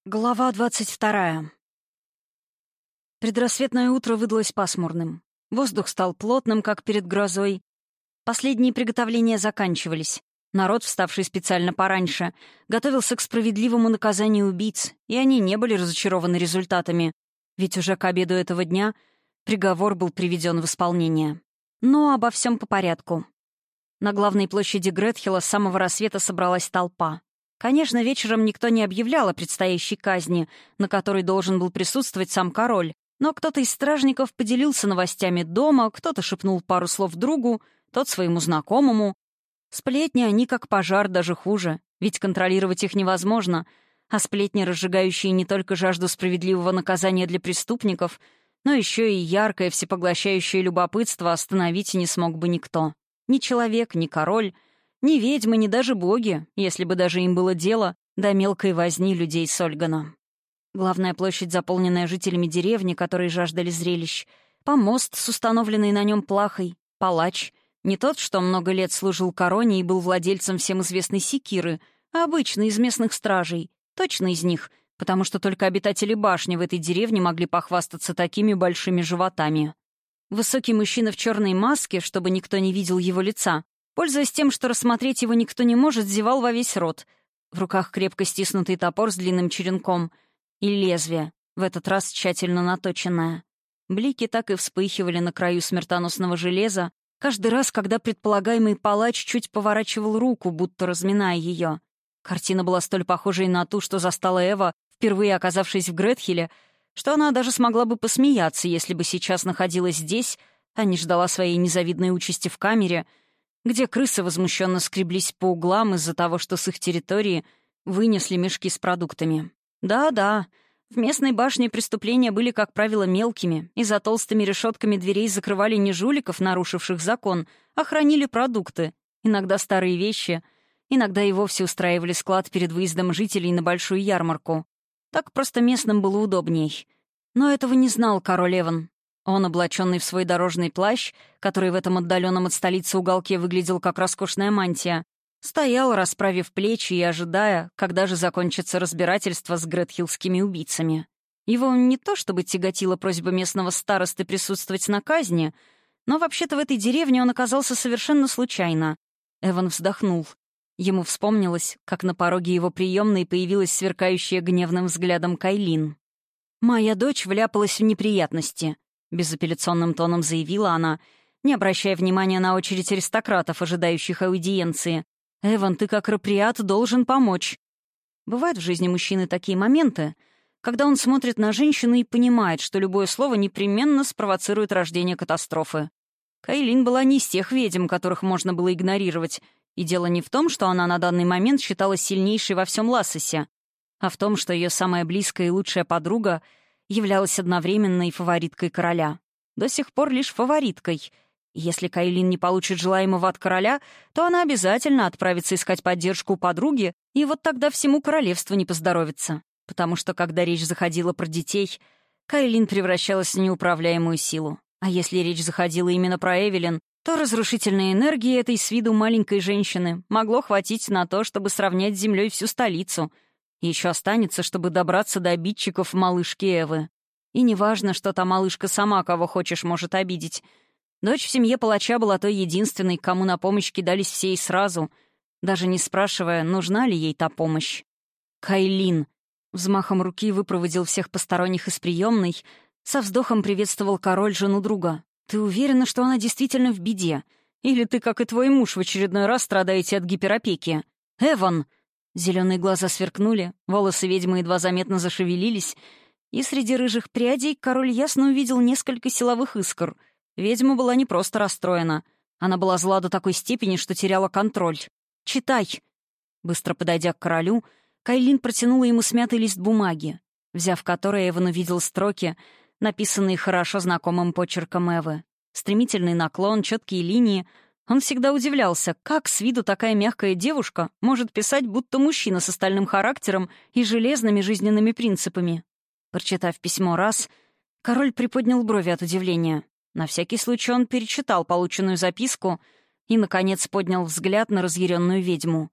Глава 22. Предрассветное утро выдалось пасмурным. Воздух стал плотным, как перед грозой. Последние приготовления заканчивались. Народ, вставший специально пораньше, готовился к справедливому наказанию убийц, и они не были разочарованы результатами, ведь уже к обеду этого дня приговор был приведен в исполнение. Но обо всем по порядку. На главной площади Гретхилла с самого рассвета собралась толпа. Конечно, вечером никто не объявлял о предстоящей казни, на которой должен был присутствовать сам король, но кто-то из стражников поделился новостями дома, кто-то шепнул пару слов другу, тот своему знакомому. Сплетни они как пожар, даже хуже, ведь контролировать их невозможно, а сплетни, разжигающие не только жажду справедливого наказания для преступников, но еще и яркое всепоглощающее любопытство остановить не смог бы никто. Ни человек, ни король, ни ведьмы, ни даже боги, если бы даже им было дело до мелкой возни людей Сольгана. Главная площадь, заполненная жителями деревни, которые жаждали зрелищ, помост с установленной на нем плахой, палач, не тот, что много лет служил короне и был владельцем всем известной секиры, а обычный из местных стражей, точно из них, потому что только обитатели башни в этой деревне могли похвастаться такими большими животами. Высокий мужчина в черной маске, чтобы никто не видел его лица, пользуясь тем, что рассмотреть его никто не может, зевал во весь рот. В руках крепко стиснутый топор с длинным черенком и лезвие, в этот раз тщательно наточенное. Блики так и вспыхивали на краю смертоносного железа, каждый раз, когда предполагаемый палач чуть поворачивал руку, будто разминая ее. Картина была столь похожей на ту, что застала Эва, впервые оказавшись в Гретхилле, что она даже смогла бы посмеяться, если бы сейчас находилась здесь, а не ждала своей незавидной участи в камере, где крысы возмущенно скреблись по углам из-за того, что с их территории вынесли мешки с продуктами. Да-да, в местной башне преступления были, как правило, мелкими, и за толстыми решетками дверей закрывали не жуликов, нарушивших закон, а хранили продукты, иногда старые вещи, иногда и вовсе устраивали склад перед выездом жителей на большую ярмарку. Так просто местным было удобней. Но этого не знал король Эван. Он, облаченный в свой дорожный плащ, который в этом отдаленном от столицы уголке выглядел как роскошная мантия, стоял, расправив плечи и ожидая, когда же закончится разбирательство с гретхиллскими убийцами. Его не то чтобы тяготила просьба местного старосты присутствовать на казни, но вообще-то в этой деревне он оказался совершенно случайно. Эван вздохнул. Ему вспомнилось, как на пороге его приемной появилась сверкающая гневным взглядом Кайлин. «Моя дочь вляпалась в неприятности», — безапелляционным тоном заявила она, не обращая внимания на очередь аристократов, ожидающих аудиенции. «Эван, ты как раприат должен помочь». Бывают в жизни мужчины такие моменты, когда он смотрит на женщину и понимает, что любое слово непременно спровоцирует рождение катастрофы. Кайлин была не из тех ведьм, которых можно было игнорировать, и дело не в том, что она на данный момент считалась сильнейшей во всем Лассосе, а в том, что ее самая близкая и лучшая подруга являлась одновременно и фавориткой короля. До сих пор лишь фавориткой. И если Кайлин не получит желаемого от короля, то она обязательно отправится искать поддержку у подруги, и вот тогда всему королевству не поздоровится. Потому что, когда речь заходила про детей, Кайлин превращалась в неуправляемую силу. А если речь заходила именно про Эвелин, то разрушительной энергии этой с виду маленькой женщины могло хватить на то, чтобы сравнять с землей всю столицу — и еще останется, чтобы добраться до обидчиков малышки Эвы. И неважно, что та малышка сама кого хочешь может обидеть. Дочь в семье палача была той единственной, кому на помощь кидались все и сразу, даже не спрашивая, нужна ли ей та помощь. «Кайлин!» Взмахом руки выпроводил всех посторонних из приемной, со вздохом приветствовал король жену друга. «Ты уверена, что она действительно в беде? Или ты, как и твой муж, в очередной раз страдаете от гиперопеки? Эван!» Зеленые глаза сверкнули, волосы ведьмы едва заметно зашевелились, и среди рыжих прядей король ясно увидел несколько силовых искр. Ведьма была не просто расстроена. Она была зла до такой степени, что теряла контроль. «Читай!» Быстро подойдя к королю, Кайлин протянула ему смятый лист бумаги, взяв который, Эван увидел строки, написанные хорошо знакомым почерком Эвы. Стремительный наклон, четкие линии — он всегда удивлялся, как с виду такая мягкая девушка может писать, будто мужчина с стальным характером и железными жизненными принципами. Прочитав письмо раз, король приподнял брови от удивления. На всякий случай он перечитал полученную записку и, наконец, поднял взгляд на разъяренную ведьму.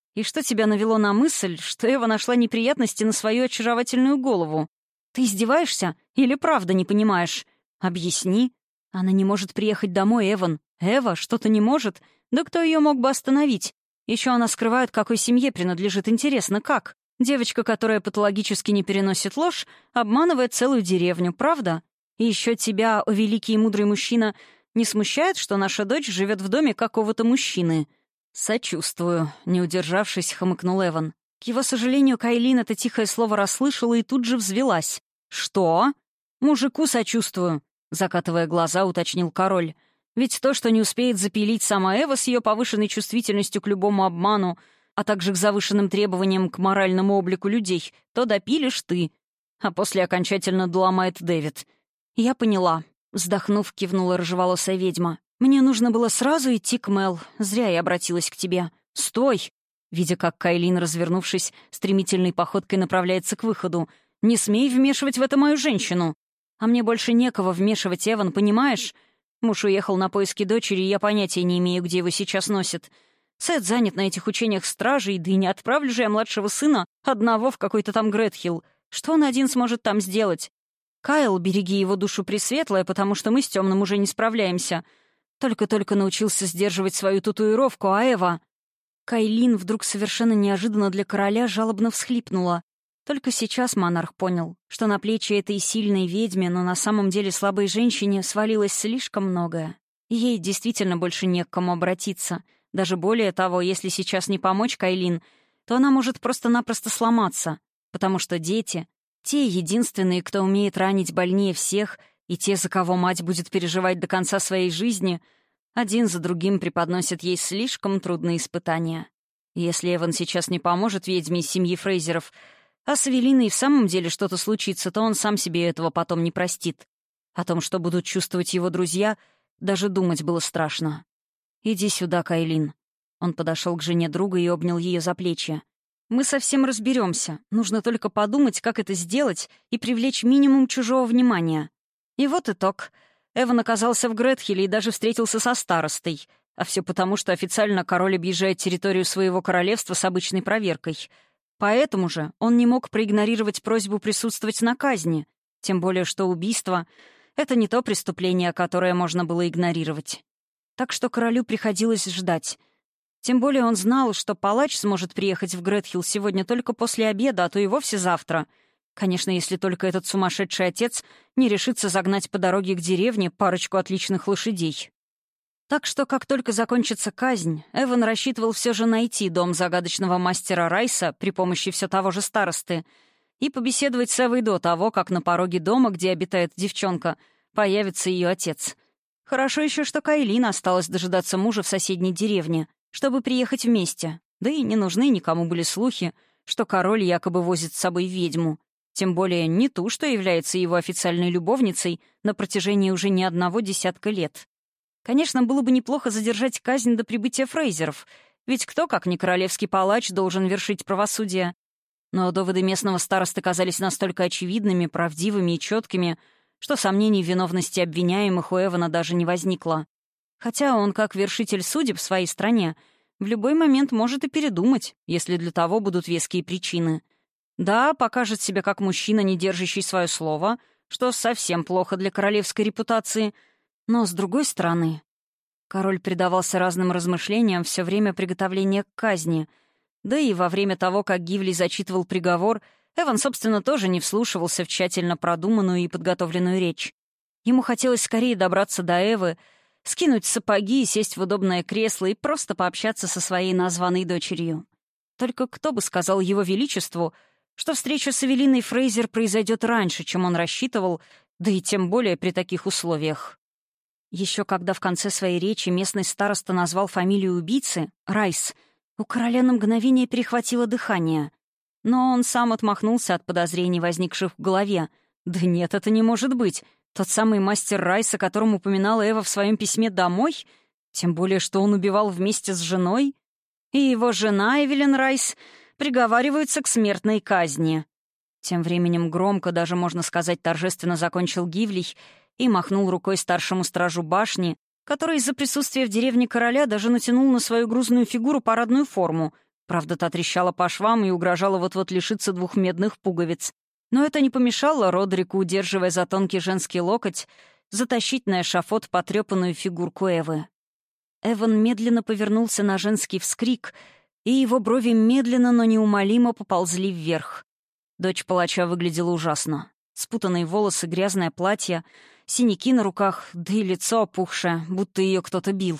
И что тебя навело на мысль, что Эва нашла неприятности на свою очаровательную голову? Ты издеваешься или правда не понимаешь? Объясни. Она не может приехать домой, Эван. Эва что-то не может? Да кто ее мог бы остановить? Еще она скрывает, какой семье принадлежит. Интересно, как? Девочка, которая патологически не переносит ложь, обманывает целую деревню, правда? И еще тебя, о великий и мудрый мужчина, не смущает, что наша дочь живет в доме какого-то мужчины? «Сочувствую», — не удержавшись, хмыкнул Эван. К его сожалению, Кайлин это тихое слово расслышала и тут же взвелась. «Что?» «Мужику сочувствую», — закатывая глаза, уточнил король. «Ведь то, что не успеет запилить сама Эва с ее повышенной чувствительностью к любому обману, а также к завышенным требованиям к моральному облику людей, то допилишь ты, а после окончательно доломает Дэвид». «Я поняла», — вздохнув, кивнула рыжеволосая ведьма. «Мне нужно было сразу идти к Мел. Зря я обратилась к тебе». «Стой!» Видя, как Кайлин, развернувшись, стремительной походкой направляется к выходу. «Не смей вмешивать в это мою женщину!» «А мне больше некого вмешивать, Эван, понимаешь? Муж уехал на поиски дочери, и я понятия не имею, где его сейчас носит. Сет занят на этих учениях стражей, да и не отправлю же я младшего сына одного в какой-то там Гретхилл. Что он один сможет там сделать? Кайл, береги его душу пресветлая, потому что мы с темным уже не справляемся. Только-только научился сдерживать свою татуировку, а Эва...» Кайлин вдруг совершенно неожиданно для короля жалобно всхлипнула. Только сейчас монарх понял, что на плечи этой сильной ведьме, но на самом деле слабой женщине свалилось слишком многое. И ей действительно больше не к кому обратиться. Даже более того, если сейчас не помочь Кайлин, то она может просто-напросто сломаться, потому что дети — те единственные, кто умеет ранить больнее всех, и те, за кого мать будет переживать до конца своей жизни, один за другим преподносят ей слишком трудные испытания. Если Эван сейчас не поможет ведьме из семьи Фрейзеров, а с Эвелиной в самом деле что-то случится, то он сам себе этого потом не простит. О том, что будут чувствовать его друзья, даже думать было страшно. «Иди сюда, Кайлин». Он подошел к жене друга и обнял ее за плечи. «Мы совсем разберемся. Нужно только подумать, как это сделать и привлечь минимум чужого внимания». И вот итог. Эван оказался в Гретхилле и даже встретился со старостой. А все потому, что официально король объезжает территорию своего королевства с обычной проверкой. Поэтому же он не мог проигнорировать просьбу присутствовать на казни. Тем более, что убийство — это не то преступление, которое можно было игнорировать. Так что королю приходилось ждать. Тем более он знал, что палач сможет приехать в Гретхилл сегодня только после обеда, а то и вовсе завтра. Конечно, если только этот сумасшедший отец не решится загнать по дороге к деревне парочку отличных лошадей. Так что, как только закончится казнь, Эван рассчитывал все же найти дом загадочного мастера Райса при помощи все того же старосты и побеседовать с Эвой до того, как на пороге дома, где обитает девчонка, появится ее отец. Хорошо еще, что Кайлин осталась дожидаться мужа в соседней деревне, чтобы приехать вместе. Да и не нужны никому были слухи, что король якобы возит с собой ведьму. Тем более не ту, что является его официальной любовницей на протяжении уже не одного десятка лет. Конечно, было бы неплохо задержать казнь до прибытия Фрейзеров, ведь кто, как не королевский палач, должен вершить правосудие? Но доводы местного старосты казались настолько очевидными, правдивыми и четкими, что сомнений в виновности обвиняемых у Эвана даже не возникло. Хотя он, как вершитель судеб в своей стране, в любой момент может и передумать, если для того будут веские причины. Да, покажет себя как мужчина, не держащий свое слово, что совсем плохо для королевской репутации, но, с другой стороны, король предавался разным размышлениям все время приготовления к казни, да и во время того, как Гивли зачитывал приговор, Эван, собственно, тоже не вслушивался в тщательно продуманную и подготовленную речь. Ему хотелось скорее добраться до Эвы, скинуть сапоги и сесть в удобное кресло и просто пообщаться со своей названной дочерью. Только кто бы сказал его величеству, что встреча с Эвелиной Фрейзер произойдет раньше, чем он рассчитывал, да и тем более при таких условиях. Еще когда в конце своей речи местный староста назвал фамилию убийцы — Райс, у короля на мгновение перехватило дыхание. Но он сам отмахнулся от подозрений, возникших в голове. «Да нет, это не может быть. Тот самый мастер Райс, о котором упоминала Эва в своем письме домой? Тем более, что он убивал вместе с женой? И его жена, Эвелин Райс, приговариваются к смертной казни». Тем временем громко, даже, можно сказать, торжественно закончил Гивлий и махнул рукой старшему стражу башни, который из-за присутствия в деревне короля даже натянул на свою грузную фигуру парадную форму, Правда, та трещала по швам и угрожала вот-вот лишиться 2 медных пуговиц. Но это не помешало Родрику, удерживая за тонкий женский локоть, затащить на эшафот потрепанную фигурку Эвы. Эван медленно повернулся на женский вскрик, и его брови медленно, но неумолимо поползли вверх. Дочь палача выглядела ужасно. Спутанные волосы, грязное платье, синяки на руках, да и лицо опухшее, будто ее кто-то бил.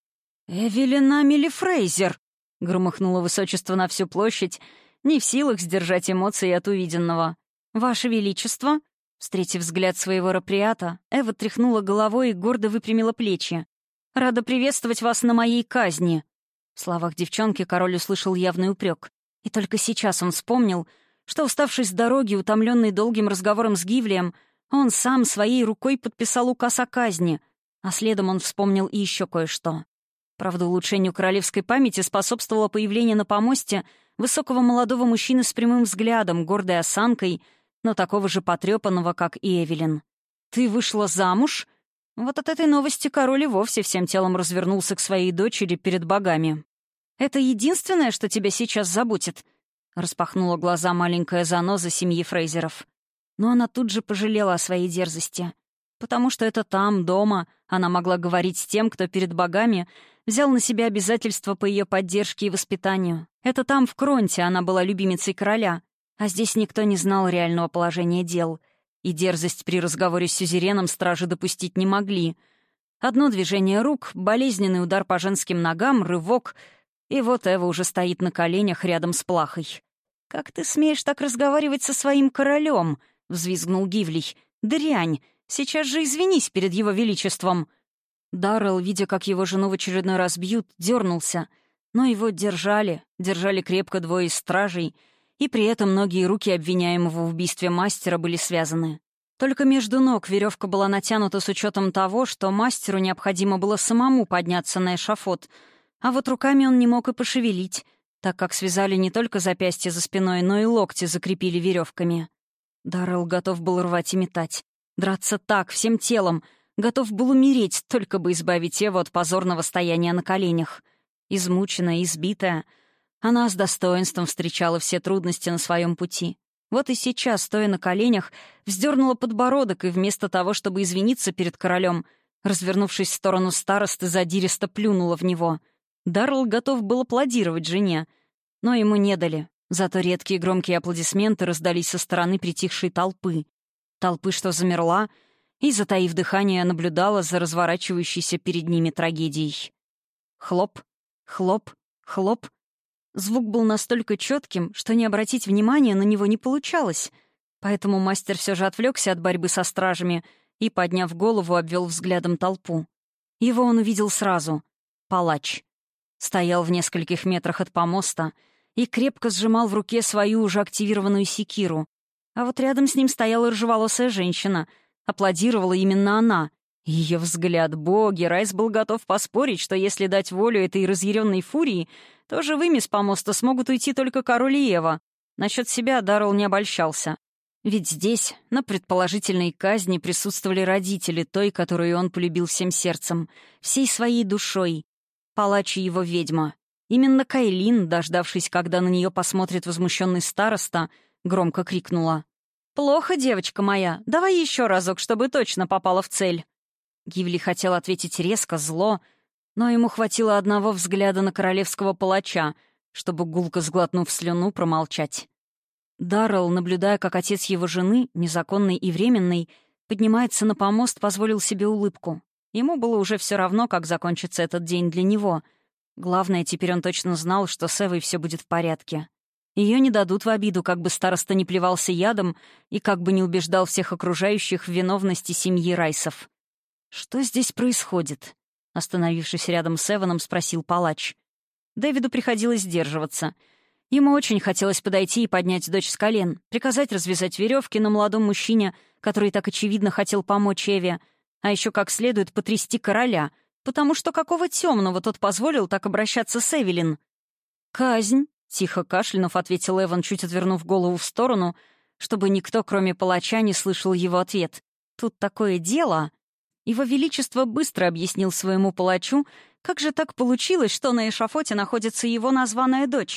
«Эвелин Амели Фрейзер!» — громыхнуло высочество на всю площадь, не в силах сдержать эмоции от увиденного. «Ваше Величество!» Встретив взгляд своего раприата, Эва тряхнула головой и гордо выпрямила плечи. «Рада приветствовать вас на моей казни!» В словах девчонки король услышал явный упрек. И только сейчас он вспомнил, что, уставший с дороги, утомленный долгим разговором с Гивлием, он сам своей рукой подписал указ о казни, а следом он вспомнил и еще кое-что. Правда, улучшению королевской памяти способствовало появление на помосте высокого молодого мужчины с прямым взглядом, гордой осанкой, но такого же потрепанного, как и Эвелин. «Ты вышла замуж?» Вот от этой новости король и вовсе всем телом развернулся к своей дочери перед богами. «Это единственное, что тебя сейчас заботит?» — распахнула глаза маленькая заноза семьи Фрейзеров. Но она тут же пожалела о своей дерзости. Потому что это там, дома, она могла говорить с тем, кто перед богами взял на себя обязательства по ее поддержке и воспитанию. Это там, в Кронте, она была любимицей короля. А здесь никто не знал реального положения дел — и дерзость при разговоре с сюзереном стражи допустить не могли. Одно движение рук, болезненный удар по женским ногам, рывок, и вот Эва уже стоит на коленях рядом с плахой. «Как ты смеешь так разговаривать со своим королем?» — взвизгнул Гивлий. «Дрянь! Сейчас же извинись перед его величеством!» Даррелл, видя, как его жену в очередной раз бьют, дернулся, но его держали крепко 2 из стражей, и при этом ноги и руки обвиняемого в убийстве мастера были связаны. Только между ног веревка была натянута с учетом того, что мастеру необходимо было самому подняться на эшафот, а вот руками он не мог и пошевелить, так как связали не только запястья за спиной, но и локти закрепили веревками. Даррелл готов был рвать и метать, драться так, всем телом, готов был умереть, только бы избавить Еву от позорного стояния на коленях. Измученная, избитая, она с достоинством встречала все трудности на своем пути. Вот и сейчас, стоя на коленях, вздернула подбородок и вместо того, чтобы извиниться перед королем, развернувшись в сторону старосты, задиристо плюнула в него. Даррелл готов был аплодировать жене, но ему не дали. Зато редкие громкие аплодисменты раздались со стороны притихшей толпы. Толпы, что замерла, и, затаив дыхание, наблюдала за разворачивающейся перед ними трагедией. Хлоп, хлоп, хлоп. Звук был настолько четким, что не обратить внимания на него не получалось. Поэтому мастер все же отвлекся от борьбы со стражами и, подняв голову, обвел взглядом толпу. Его он увидел сразу. Палач. Стоял в нескольких метрах от помоста и крепко сжимал в руке свою уже активированную секиру. А вот рядом с ним стояла рыжеволосая женщина. Аплодировала именно она. Ее взгляд, боги, Райс был готов поспорить, что если дать волю этой разъяренной фурии, то живыми с помоста смогут уйти только король и Ева. Насчет себя Даррелл не обольщался. Ведь здесь, на предположительной казни, присутствовали родители той, которую он полюбил всем сердцем, всей своей душой. Палач и его ведьма. Именно Кайлин, дождавшись, когда на нее посмотрит возмущенный староста, громко крикнула: «Плохо, девочка моя, давай еще разок, чтобы точно попала в цель». Гивли хотел ответить резко, зло, но ему хватило одного взгляда на королевского палача, чтобы, гулко сглотнув слюну, промолчать. Даррелл, наблюдая, как отец его жены, незаконный и временный, поднимается на помост, позволил себе улыбку. Ему было уже все равно, как закончится этот день для него. Главное, теперь он точно знал, что с Эвой все будет в порядке. Ее не дадут в обиду, как бы староста не плевался ядом и как бы не убеждал всех окружающих в виновности семьи Райсов. «Что здесь происходит?» — остановившись рядом с Эваном, спросил палач. Дэвиду приходилось сдерживаться. Ему очень хотелось подойти и поднять дочь с колен, приказать развязать веревки на молодом мужчине, который так очевидно хотел помочь Эве, а еще как следует потрясти короля, потому что какого темного тот позволил так обращаться с Эвелин. «Казнь», — тихо кашлянув, ответил Эван, чуть отвернув голову в сторону, чтобы никто, кроме палача, не слышал его ответ. «Тут такое дело...» Его Величество быстро объяснил своему палачу, как же так получилось, что на эшафоте находится его названная дочь.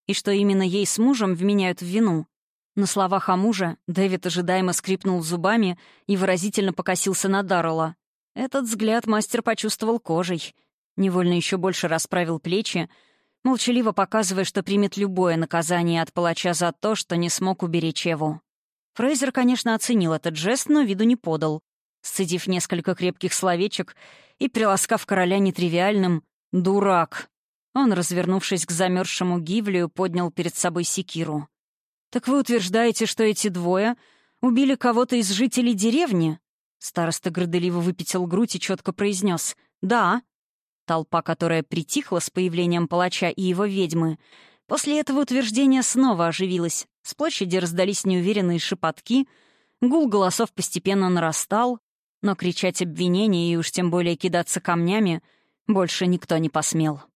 и что именно ей с мужем вменяют в вину. На словах о муже Дэвид ожидаемо скрипнул зубами и выразительно покосился на Даррелла. Этот взгляд мастер почувствовал кожей. Невольно еще больше расправил плечи, молчаливо показывая, что примет любое наказание от палача за то, что не смог уберечь Эву. Фрейзер, конечно, оценил этот жест, но виду не подал, сцедив несколько крепких словечек и приласкав короля нетривиальным «дурак». Он, развернувшись к замерзшему Гивлию, поднял перед собой секиру. «Так вы утверждаете, что эти двое убили кого-то из жителей деревни?» Староста горделиво выпятил грудь и четко произнес «Да». Толпа, которая притихла с появлением палача и его ведьмы, после этого утверждения снова оживилась. С площади раздались неуверенные шепотки, гул голосов постепенно нарастал, но кричать обвинения и уж тем более кидаться камнями больше никто не посмел.